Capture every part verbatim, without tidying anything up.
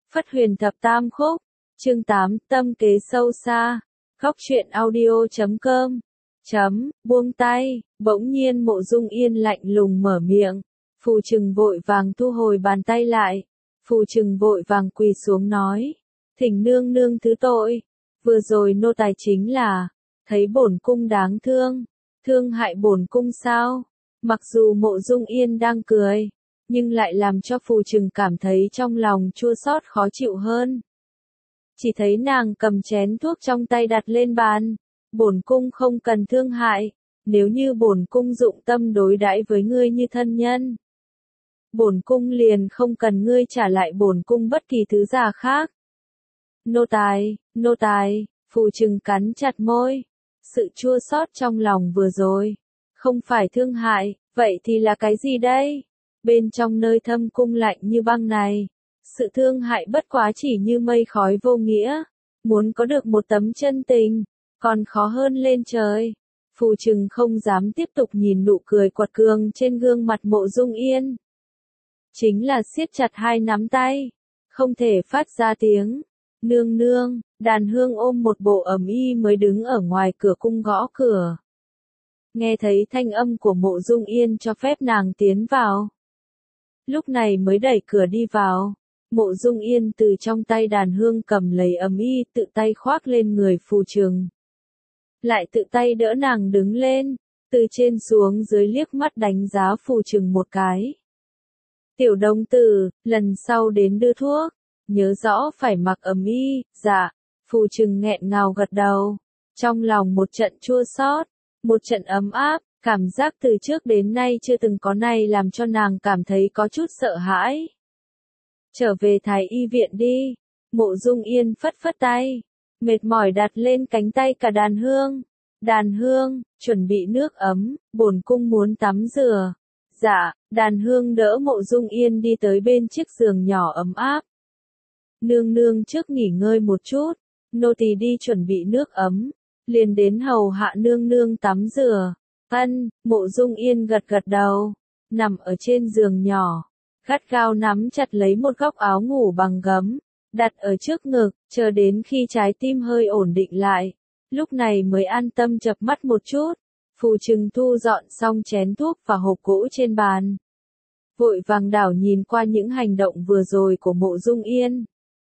Phất Huyền Thập Tam Khúc, chương tám, tâm kế sâu xa, góc truyện audio chấm com, chấm, buông tay, bỗng nhiên Mộ Dung Yên lạnh lùng mở miệng, Phù Trừng vội vàng thu hồi bàn tay lại, Phù Trừng vội vàng quỳ xuống nói, thỉnh nương nương thứ tội, vừa rồi nô tài chính là, thấy bổn cung đáng thương, thương hại bổn cung sao, mặc dù Mộ Dung Yên đang cười, nhưng lại làm cho Phù Trừng cảm thấy trong lòng chua xót khó chịu hơn. Chỉ thấy nàng cầm chén thuốc trong tay đặt lên bàn, bổn cung không cần thương hại, nếu như bổn cung dụng tâm đối đãi với ngươi như thân nhân, bổn cung liền không cần ngươi trả lại bổn cung bất kỳ thứ gì khác. Nô tài, nô tài, Phù Trừng cắn chặt môi, sự chua xót trong lòng vừa rồi, không phải thương hại, vậy thì là cái gì đây? Bên trong nơi thâm cung lạnh như băng này, sự thương hại bất quá chỉ như mây khói vô nghĩa, muốn có được một tấm chân tình, còn khó hơn lên trời. Phù Trừng không dám tiếp tục nhìn nụ cười quật cường trên gương mặt Mộ Dung Yên. Chính là siết chặt hai nắm tay, không thể phát ra tiếng. Nương nương, Đàn Hương ôm một bộ ẩm y mới đứng ở ngoài cửa cung gõ cửa. Nghe thấy thanh âm của Mộ Dung Yên cho phép nàng tiến vào. Lúc này mới đẩy cửa đi vào, Mộ Dung Yên từ trong tay Đàn Hương cầm lấy ẩm y tự tay khoác lên người Phù Trừng. Lại tự tay đỡ nàng đứng lên, từ trên xuống dưới liếc mắt đánh giá Phù Trừng một cái. Tiểu đồng tử, lần sau đến đưa thuốc, nhớ rõ phải mặc ẩm y, dạ, Phù Trừng nghẹn ngào gật đầu, trong lòng một trận chua xót, một trận ấm áp. Cảm giác từ trước đến nay chưa từng có này làm cho nàng cảm thấy có chút sợ hãi. Trở về Thái y viện đi, Mộ Dung Yên phất phất tay, mệt mỏi đặt lên cánh tay cả Đàn Hương. Đàn Hương, chuẩn bị nước ấm, bổn cung muốn tắm rửa. Dạ, Đàn Hương đỡ Mộ Dung Yên đi tới bên chiếc giường nhỏ ấm áp. Nương nương trước nghỉ ngơi một chút, nô tỳ đi chuẩn bị nước ấm, liền đến hầu hạ nương nương tắm rửa. Ân, Mộ Dung Yên gật gật đầu, nằm ở trên giường nhỏ, gắt gao nắm chặt lấy một góc áo ngủ bằng gấm, đặt ở trước ngực, chờ đến khi trái tim hơi ổn định lại, lúc này mới an tâm chợp mắt một chút. Phù Trừng thu dọn xong chén thuốc và hộp gỗ trên bàn, vội vàng đảo nhìn qua những hành động vừa rồi của Mộ Dung Yên.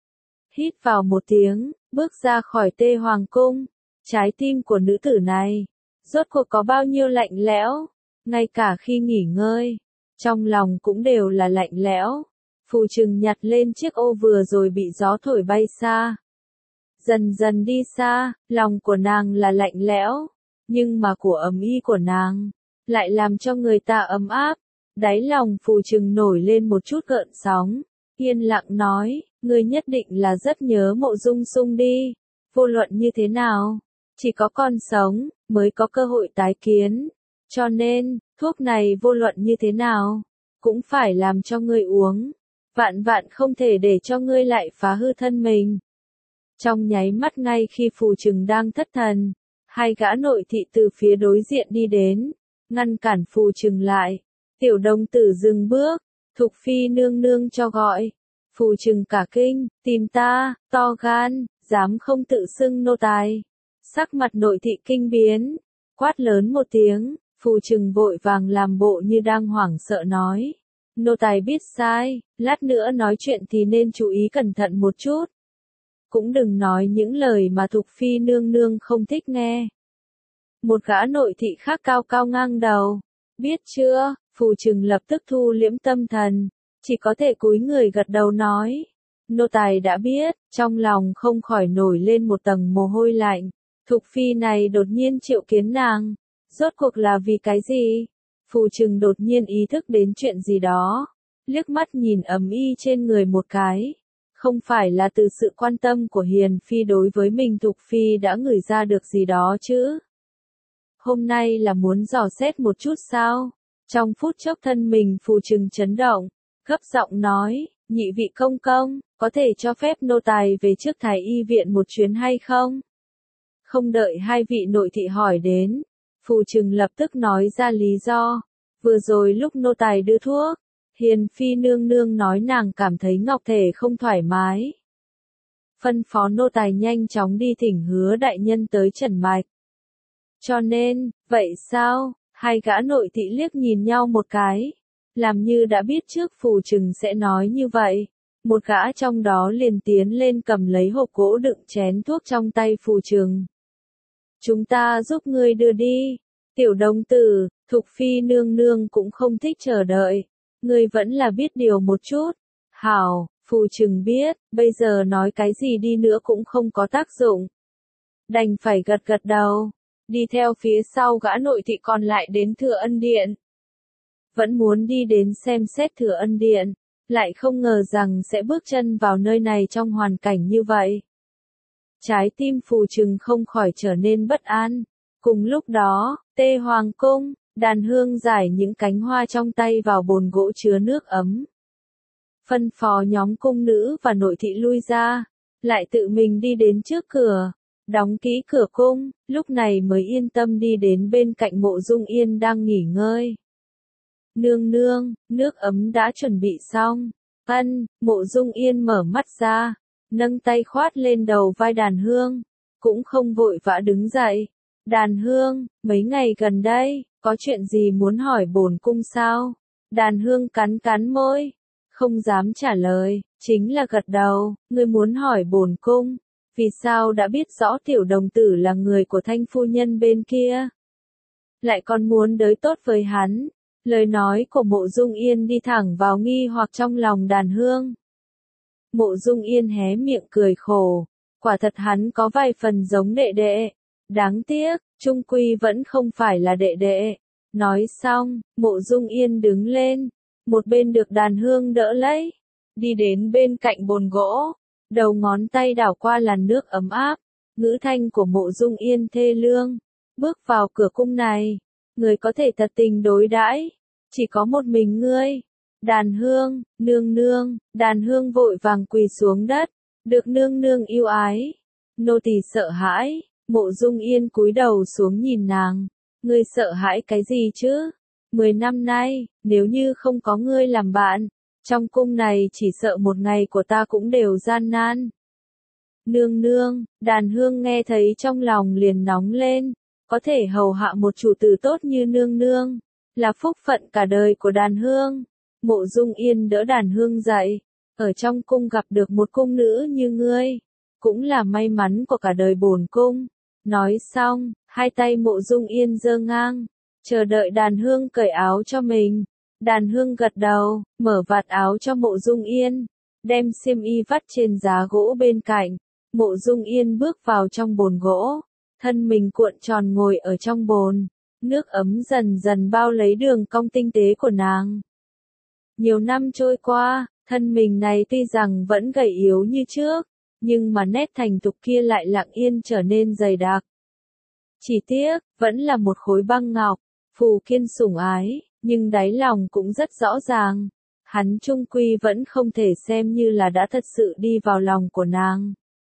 Hít vào một tiếng, bước ra khỏi Tê Hoàng cung, trái tim của nữ tử này rốt cuộc có bao nhiêu lạnh lẽo, ngay cả khi nghỉ ngơi, trong lòng cũng đều là lạnh lẽo. Phù Trừng nhặt lên chiếc ô vừa rồi bị gió thổi bay xa. Dần dần đi xa, lòng của nàng là lạnh lẽo, nhưng mà của ấm y của nàng lại làm cho người ta ấm áp. Đáy lòng Phù Trừng nổi lên một chút gợn sóng, yên lặng nói, ngươi nhất định là rất nhớ Mộ Dung Sung đi, vô luận như thế nào, chỉ có còn sống mới có cơ hội tái kiến, cho nên, thuốc này vô luận như thế nào, cũng phải làm cho ngươi uống, vạn vạn không thể để cho ngươi lại phá hư thân mình. Trong nháy mắt ngay khi Phù Trừng đang thất thần, hai gã nội thị từ phía đối diện đi đến, ngăn cản Phù Trừng lại. Tiểu đồng tử dừng bước, Thục Phi nương nương cho gọi. Phù Trừng cả kinh, tìm ta, to gan, dám không tự xưng nô tài. Sắc mặt nội thị kinh biến, quát lớn một tiếng, Phù Trừng vội vàng làm bộ như đang hoảng sợ nói. Nô tài biết sai, lát nữa nói chuyện thì nên chú ý cẩn thận một chút. Cũng đừng nói những lời mà Thục Phi nương nương không thích nghe. Một gã nội thị khác cao cao ngang đầu. Biết chưa, Phù Trừng lập tức thu liễm tâm thần, chỉ có thể cúi người gật đầu nói. Nô tài đã biết, trong lòng không khỏi nổi lên một tầng mồ hôi lạnh. Thục Phi này đột nhiên triệu kiến nàng, rốt cuộc là vì cái gì? Phù Trừng đột nhiên ý thức đến chuyện gì đó, liếc mắt nhìn ấm y trên người một cái. Không phải là từ sự quan tâm của Hiền Phi đối với mình Thục Phi đã ngửi ra được gì đó chứ? Hôm nay là muốn dò xét một chút sao? Trong phút chốc thân mình Phù Trừng chấn động, gấp giọng nói, nhị vị công công, có thể cho phép nô tài về trước Thái y viện một chuyến hay không? Không đợi hai vị nội thị hỏi đến, Phù Trừng lập tức nói ra lý do. Vừa rồi lúc nô tài đưa thuốc, Hiền phi nương nương nói nàng cảm thấy ngọc thể không thoải mái. Phân phó nô tài nhanh chóng đi thỉnh Hứa đại nhân tới trần mạch. Cho nên, vậy sao? Hai gã nội thị liếc nhìn nhau một cái, làm như đã biết trước Phù Trừng sẽ nói như vậy. Một gã trong đó liền tiến lên cầm lấy hộp gỗ đựng chén thuốc trong tay Phù Trừng. Chúng ta giúp ngươi đưa đi. Tiểu đồng tử, Thục phi nương nương cũng không thích chờ đợi. Ngươi vẫn là biết điều một chút. Hảo, Phù Trừng biết, bây giờ nói cái gì đi nữa cũng không có tác dụng. Đành phải gật gật đầu. Đi theo phía sau gã nội thị còn lại đến Thừa Ân Điện. Vẫn muốn đi đến xem xét Thừa Ân Điện, lại không ngờ rằng sẽ bước chân vào nơi này trong hoàn cảnh như vậy. Trái tim Phù Trừng không khỏi trở nên bất an. Cùng lúc đó, Tê Hoàng cung, Đàn Hương giải những cánh hoa trong tay vào bồn gỗ chứa nước ấm. Phân phó nhóm cung nữ và nội thị lui ra, lại tự mình đi đến trước cửa, đóng kỹ cửa cung, lúc này mới yên tâm đi đến bên cạnh Mộ Dung Yên đang nghỉ ngơi. Nương nương, nước ấm đã chuẩn bị xong. Ân, Mộ Dung Yên mở mắt ra, nâng tay khoát lên đầu vai Đàn Hương, cũng không vội vã đứng dậy. Đàn Hương, mấy ngày gần đây, có chuyện gì muốn hỏi bổn cung sao? Đàn Hương cắn cắn môi, không dám trả lời, chính là gật đầu. Ngươi muốn hỏi bổn cung, vì sao đã biết rõ tiểu đồng tử là người của Thanh phu nhân bên kia, lại còn muốn đới tốt với hắn? Lời nói của Mộ Dung Yên đi thẳng vào nghi hoặc trong lòng Đàn Hương. Mộ Dung Yên hé miệng cười khổ, quả thật hắn có vài phần giống đệ đệ, đáng tiếc, chung quy vẫn không phải là đệ đệ. Nói xong, Mộ Dung Yên đứng lên, một bên được Đàn Hương đỡ lấy, đi đến bên cạnh bồn gỗ, đầu ngón tay đảo qua làn nước ấm áp, ngữ thanh của Mộ Dung Yên thê lương. Bước vào cửa cung này, người có thể thật tình đối đãi, chỉ có một mình ngươi. Đàn Hương, nương nương, Đàn Hương vội vàng quỳ xuống đất, được nương nương yêu ái. Nô tỳ sợ hãi. Mộ Dung Yên cúi đầu xuống nhìn nàng, ngươi sợ hãi cái gì chứ? Mười năm nay, nếu như không có ngươi làm bạn, trong cung này chỉ sợ một ngày của ta cũng đều gian nan. Nương nương, Đàn Hương nghe thấy trong lòng liền nóng lên, có thể hầu hạ một chủ tử tốt như nương nương, là phúc phận cả đời của Đàn Hương. Mộ Dung Yên đỡ Đàn Hương dậy, ở trong cung gặp được một cung nữ như ngươi, cũng là may mắn của cả đời bổn cung. Nói xong, hai tay Mộ Dung Yên giơ ngang, chờ đợi Đàn Hương cởi áo cho mình. Đàn Hương gật đầu, mở vạt áo cho Mộ Dung Yên, đem xiêm y vắt trên giá gỗ bên cạnh. Mộ Dung Yên bước vào trong bồn gỗ, thân mình cuộn tròn ngồi ở trong bồn, nước ấm dần dần bao lấy đường cong tinh tế của nàng. Nhiều năm trôi qua, thân mình này tuy rằng vẫn gầy yếu như trước, nhưng mà nét thành thục kia lại lặng yên trở nên dày đặc. Chỉ tiếc, vẫn là một khối băng ngọc, Phù Kiên sủng ái, nhưng đáy lòng cũng rất rõ ràng, hắn chung quy vẫn không thể xem như là đã thật sự đi vào lòng của nàng.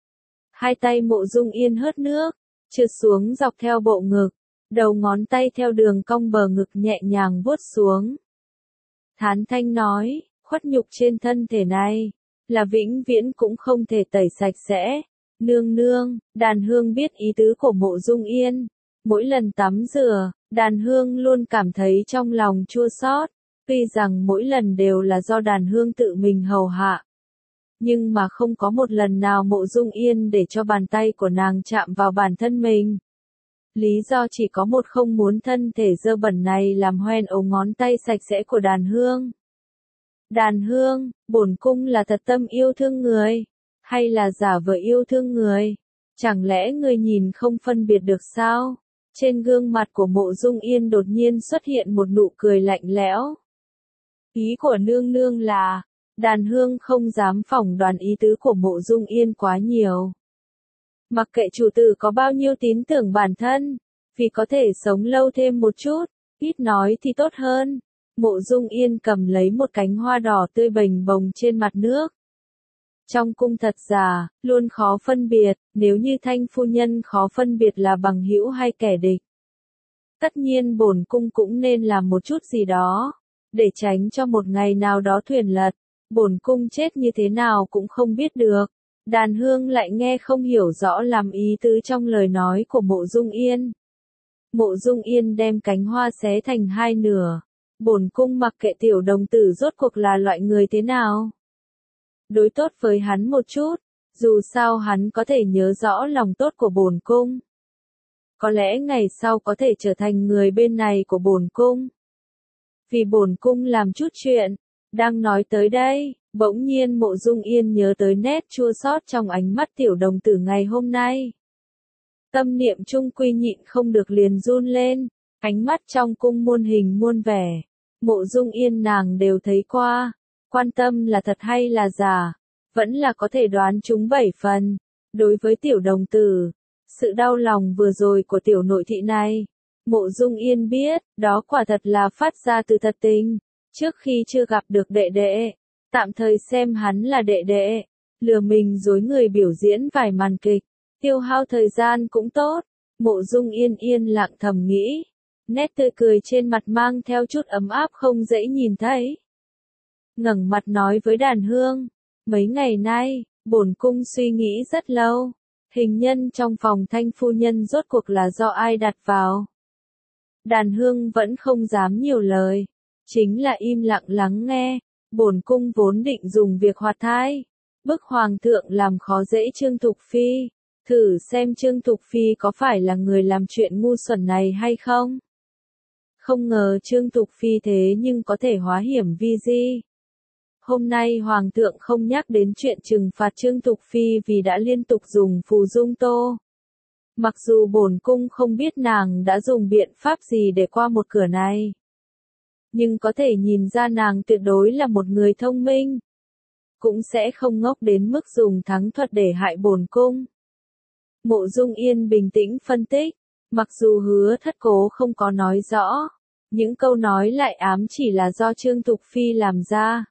Hai tay Mộ Dung Yên hớt nước, trượt xuống dọc theo bộ ngực, đầu ngón tay theo đường cong bờ ngực nhẹ nhàng vuốt xuống. Thán thanh nói, khuất nhục trên thân thể này, là vĩnh viễn cũng không thể tẩy sạch sẽ. Nương nương, Đàn Hương biết ý tứ của Mộ Dung Yên. Mỗi lần tắm rửa, Đàn Hương luôn cảm thấy trong lòng chua xót, tuy rằng mỗi lần đều là do Đàn Hương tự mình hầu hạ. Nhưng mà không có một lần nào Mộ Dung Yên để cho bàn tay của nàng chạm vào bản thân mình. Lý do chỉ có một, không muốn thân thể dơ bẩn này làm hoen ống ngón tay sạch sẽ của Đàn Hương. Đàn Hương, bổn cung là thật tâm yêu thương người, hay là giả vờ yêu thương người? Chẳng lẽ người nhìn không phân biệt được sao? Trên gương mặt của Mộ Dung Yên đột nhiên xuất hiện một nụ cười lạnh lẽo. Ý của nương nương là, Đàn Hương không dám phỏng đoán ý tứ của Mộ Dung Yên quá nhiều. Mặc kệ chủ tử có bao nhiêu tín tưởng bản thân, vì có thể sống lâu thêm một chút, ít nói thì tốt hơn. Mộ Dung Yên cầm lấy một cánh hoa đỏ tươi bềnh bồng trên mặt nước. Trong cung thật giả, luôn khó phân biệt, nếu như Thanh phu nhân khó phân biệt là bằng hữu hay kẻ địch. Tất nhiên bổn cung cũng nên làm một chút gì đó. để tránh cho một ngày nào đó thuyền lật, bổn cung chết như thế nào cũng không biết được. Đàn Hương lại nghe không hiểu rõ làm ý tứ trong lời nói của Mộ Dung Yên. Mộ Dung Yên đem cánh hoa xé thành hai nửa. Bổn cung mặc kệ tiểu đồng tử rốt cuộc là loại người thế nào. Đối tốt với hắn một chút, dù sao hắn có thể nhớ rõ lòng tốt của bổn cung. Có lẽ ngày sau có thể trở thành người bên này của bổn cung. Vì bổn cung làm chút chuyện, đang nói tới đây, bỗng nhiên Mộ Dung Yên nhớ tới nét chua xót trong ánh mắt tiểu đồng tử ngày hôm nay. Tâm niệm trung quy nhịn không được liền run lên, ánh mắt trong cung muôn hình muôn vẻ. Mộ Dung Yên nàng đều thấy qua, quan tâm là thật hay là giả, vẫn là có thể đoán chúng bảy phần. Đối với tiểu đồng tử, sự đau lòng vừa rồi của tiểu nội thị này, Mộ Dung Yên biết, đó quả thật là phát ra từ thật tình. Trước khi chưa gặp được đệ đệ, tạm thời xem hắn là đệ đệ, lừa mình dối người biểu diễn vài màn kịch, tiêu hao thời gian cũng tốt. Mộ Dung Yên yên lặng thầm nghĩ, nét tươi cười trên mặt mang theo chút ấm áp không dễ nhìn thấy. Ngẩng mặt nói với Đàn Hương, mấy ngày nay, bổn cung suy nghĩ rất lâu, hình nhân trong phòng Thanh phu nhân rốt cuộc là do ai đặt vào. Đàn Hương vẫn không dám nhiều lời, chính là im lặng lắng nghe. Bổn cung vốn định dùng việc hoạt thai, bức hoàng thượng làm khó dễ Trương Thục Phi, thử xem Trương Thục Phi có phải là người làm chuyện ngu xuẩn này hay không. Không ngờ Trương Thục Phi thế nhưng có thể hóa hiểm vi di. Hôm nay hoàng thượng không nhắc đến chuyện trừng phạt Trương Thục Phi vì đã liên tục dùng phù dung tô. Mặc dù bổn cung không biết nàng đã dùng biện pháp gì để qua một cửa này, nhưng có thể nhìn ra nàng tuyệt đối là một người thông minh, cũng sẽ không ngốc đến mức dùng thắng thuật để hại bổn cung. Mộ Dung Yên bình tĩnh phân tích, mặc dù Hứa Thất Cố không có nói rõ, những câu nói lại ám chỉ là do Trương Thục Phi làm ra.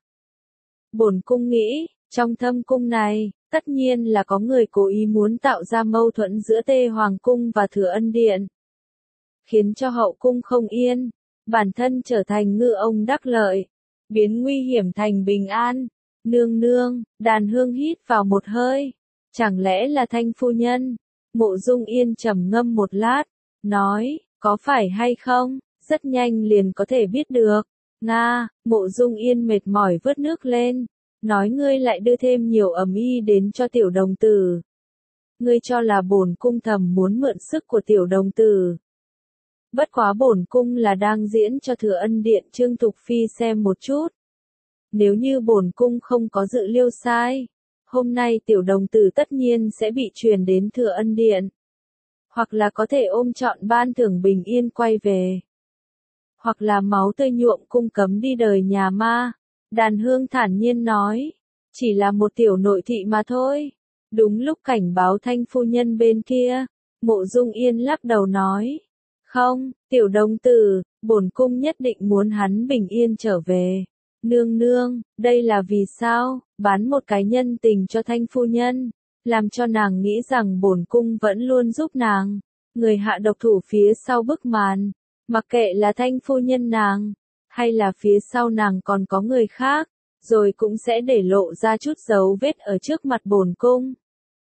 Bổn cung nghĩ, trong thâm cung này, tất nhiên là có người cố ý muốn tạo ra mâu thuẫn giữa Tê Hoàng cung và Thừa Ân Điện, khiến cho hậu cung không yên, bản thân trở thành ngư ông đắc lợi, biến nguy hiểm thành bình an. Nương nương, Đàn Hương hít vào một hơi, chẳng lẽ là Thanh phu nhân? Mộ Dung Yên trầm ngâm một lát, nói, có phải hay không, rất nhanh liền có thể biết được. Nga, Mộ Dung Yên mệt mỏi vớt nước lên, nói ngươi lại đưa thêm nhiều ầm ĩ đến cho tiểu đồng tử. Ngươi cho là bổn cung thầm muốn mượn sức của tiểu đồng tử. Bất quá bổn cung là đang diễn cho Thừa Ân Điện Trương Thục Phi xem một chút. Nếu như bổn cung không có dự liêu sai, hôm nay tiểu đồng tử tất nhiên sẽ bị truyền đến Thừa Ân Điện. Hoặc là có thể ôm trọn ban thưởng bình yên quay về. Hoặc là máu tươi nhuộm cung cấm đi đời nhà ma. Đàn Hương thản nhiên nói, chỉ là một tiểu nội thị mà thôi. Đúng lúc cảnh báo Thanh phu nhân bên kia, Mộ Dung Yên lắc đầu nói, không, tiểu đồng tử, bổn cung nhất định muốn hắn bình yên trở về. Nương nương, đây là vì sao? Bán một cái nhân tình cho Thanh phu nhân, làm cho nàng nghĩ rằng bổn cung vẫn luôn giúp nàng. Người hạ độc thủ phía sau bức màn, mặc kệ là Thanh phu nhân nàng, hay là phía sau nàng còn có người khác, rồi cũng sẽ để lộ ra chút dấu vết ở trước mặt bổn cung.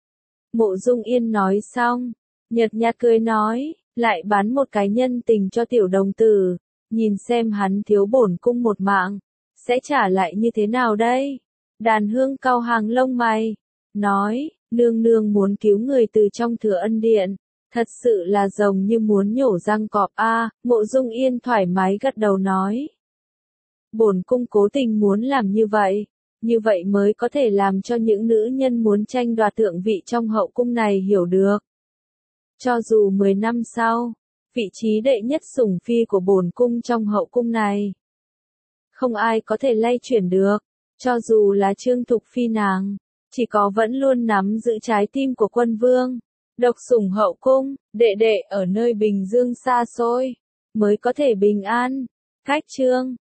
Mộ Dung Yên nói xong, nhợt nhạt cười nói, lại bán một cái nhân tình cho tiểu đồng tử, nhìn xem hắn thiếu bổn cung một mạng, sẽ trả lại như thế nào đây? Đàn Hương cau hàng lông mày, nói, nương nương muốn cứu người từ trong Thừa Ân Điện, thật sự là rồng như muốn nhổ răng cọp a. À, Mộ Dung Yên thoải mái gật đầu nói, bổn cung cố tình muốn làm như vậy, như vậy mới có thể làm cho những nữ nhân muốn tranh đoạt thượng vị trong hậu cung này hiểu được. Cho dù mười năm sau, vị trí đệ nhất sủng phi của bổn cung trong hậu cung này, không ai có thể lay chuyển được, cho dù là Trương Thục Phi nàng, chỉ có vẫn luôn nắm giữ trái tim của quân vương, độc sủng hậu cung, đệ đệ ở nơi Bình Dương xa xôi, mới có thể bình an. Cách chương